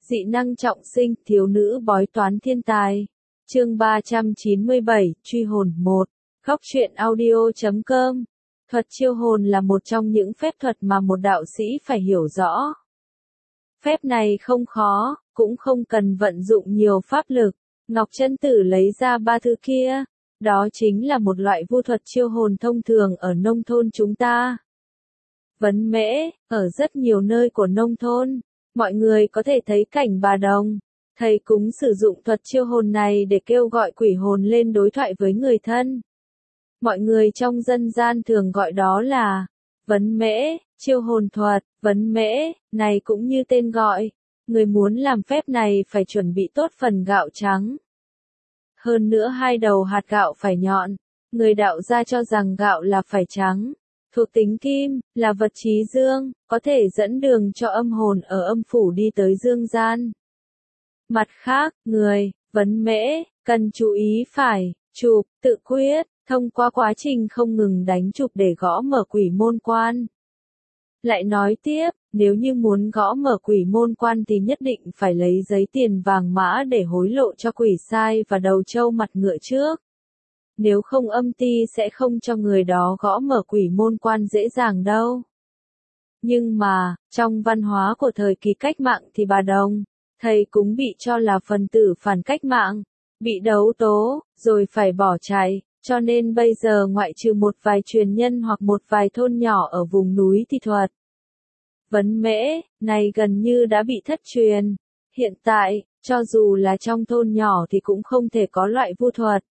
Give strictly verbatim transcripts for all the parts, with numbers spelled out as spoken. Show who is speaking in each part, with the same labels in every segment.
Speaker 1: Dị năng trọng sinh, thiếu nữ bói toán thiên tài. Chương ba trăm chín mươi bảy, truy hồn một. Góc truyện audio chấm com. Thuật chiêu hồn là một trong những phép thuật mà một đạo sĩ phải hiểu rõ. Phép này không khó, cũng không cần vận dụng nhiều pháp lực. Ngọc Chân Tử lấy ra ba thứ kia. Đó chính là một loại vu thuật chiêu hồn thông thường ở nông thôn chúng ta. Vấn mễ, ở rất nhiều nơi của nông thôn, mọi người có thể thấy cảnh bà đồng, thầy cúng sử dụng thuật chiêu hồn này để kêu gọi quỷ hồn lên đối thoại với người thân. Mọi người trong dân gian thường gọi đó là vấn mễ, chiêu hồn thuật. Vấn mễ này cũng như tên gọi, người muốn làm phép này phải chuẩn bị tốt phần gạo trắng. Hơn nữa hai đầu hạt gạo phải nhọn, người đạo gia cho rằng gạo là phải trắng. Thuộc tính kim, là vật trí dương, có thể dẫn đường cho âm hồn ở âm phủ đi tới dương gian. Mặt khác, người, vấn mễ, cần chú ý phải, chụp, tự quyết, thông qua quá trình không ngừng đánh chụp để gõ mở quỷ môn quan. Lại nói tiếp, nếu như muốn gõ mở quỷ môn quan thì nhất định phải lấy giấy tiền vàng mã để hối lộ cho quỷ sai và đầu trâu mặt ngựa trước. Nếu không âm ty sẽ không cho người đó gõ mở quỷ môn quan dễ dàng đâu. Nhưng mà, trong văn hóa của thời kỳ cách mạng thì bà đồng, thầy cũng bị cho là phần tử phản cách mạng, bị đấu tố, rồi phải bỏ chạy, cho nên bây giờ ngoại trừ một vài truyền nhân hoặc một vài thôn nhỏ ở vùng núi thì thuật vấn mễ này gần như đã bị thất truyền. Hiện tại, cho dù là trong thôn nhỏ thì cũng không thể có loại vu thuật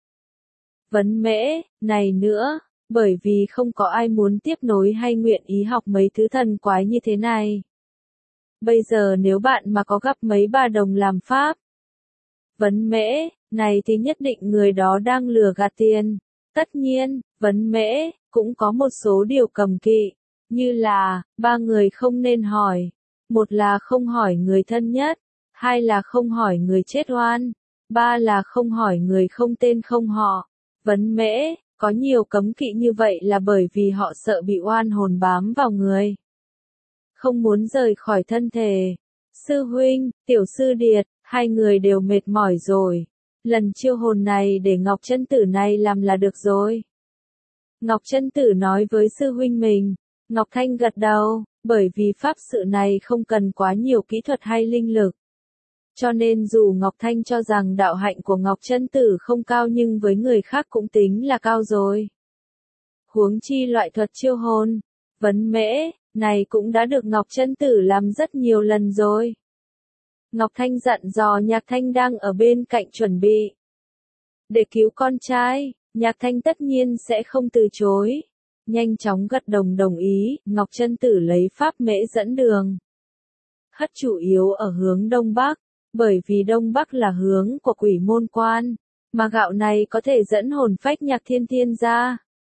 Speaker 1: vấn mễ này nữa, bởi vì không có ai muốn tiếp nối hay nguyện ý học mấy thứ thần quái như thế này. Bây giờ nếu bạn mà có gặp mấy bà đồng làm pháp vấn mễ này thì nhất định người đó đang lừa gạt tiền. Tất nhiên, vấn mễ cũng có một số điều cầm kỵ, như là ba người không nên hỏi. Một là không hỏi người thân nhất, hai là không hỏi người chết oan, ba là không hỏi người không tên không họ. Vấn mễ có nhiều cấm kỵ như vậy là bởi vì họ sợ bị oan hồn bám vào người, không muốn rời khỏi thân thể. Sư huynh, tiểu sư điệt, hai người đều mệt mỏi rồi. Lần chiêu hồn này để Ngọc Chân Tử này làm là được rồi. Ngọc Chân Tử nói với sư huynh mình. Ngọc Thanh gật đầu, bởi vì pháp sự này không cần quá nhiều kỹ thuật hay linh lực. Cho nên dù Ngọc Thanh cho rằng đạo hạnh của Ngọc Chân Tử không cao nhưng với người khác cũng tính là cao rồi. Huống chi loại thuật chiêu hồn vấn mễ này cũng đã được Ngọc Chân Tử làm rất nhiều lần rồi. Ngọc Thanh dặn dò Nhạc Thanh đang ở bên cạnh chuẩn bị để cứu con trai. Nhạc Thanh tất nhiên sẽ không từ chối, nhanh chóng gật đồng đồng ý. Ngọc Chân Tử lấy pháp mễ dẫn đường, hất chủ yếu ở hướng đông bắc, bởi vì đông bắc là hướng của quỷ môn quan, mà gạo này có thể dẫn hồn phách Nhạc Thiên Thiên ra.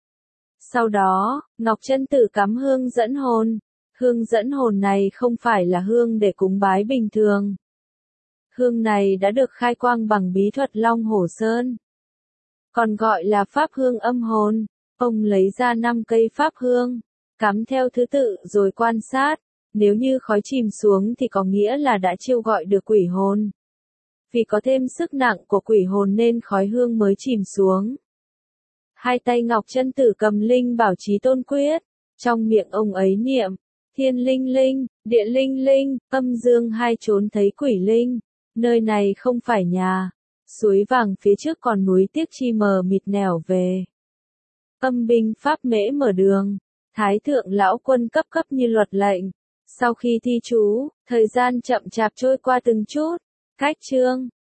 Speaker 1: Sau đó, Ngọc Chân Tử cắm hương dẫn hồn. Hương dẫn hồn này không phải là hương để cúng bái bình thường. Hương này đã được khai quang bằng bí thuật Long Hổ Sơn, còn gọi là pháp hương âm hồn. Ông lấy ra năm cây pháp hương, cắm theo thứ tự rồi quan sát. Nếu như khói chìm xuống thì có nghĩa là đã chiêu gọi được quỷ hồn. Vì có thêm sức nặng của quỷ hồn nên khói hương mới chìm xuống. Hai tay Ngọc Chân Tử cầm linh bảo chí tôn quyết, trong miệng ông ấy niệm thiên linh linh, địa linh linh, âm dương hai chốn thấy quỷ linh. Nơi này không phải nhà, suối vàng phía trước còn núi tiếc chi mờ mịt nẻo về. Âm binh pháp mễ mở đường, thái thượng lão quân cấp cấp như luật lệnh. Sau khi thi chú, thời gian chậm chạp trôi qua từng chút. Cách chương,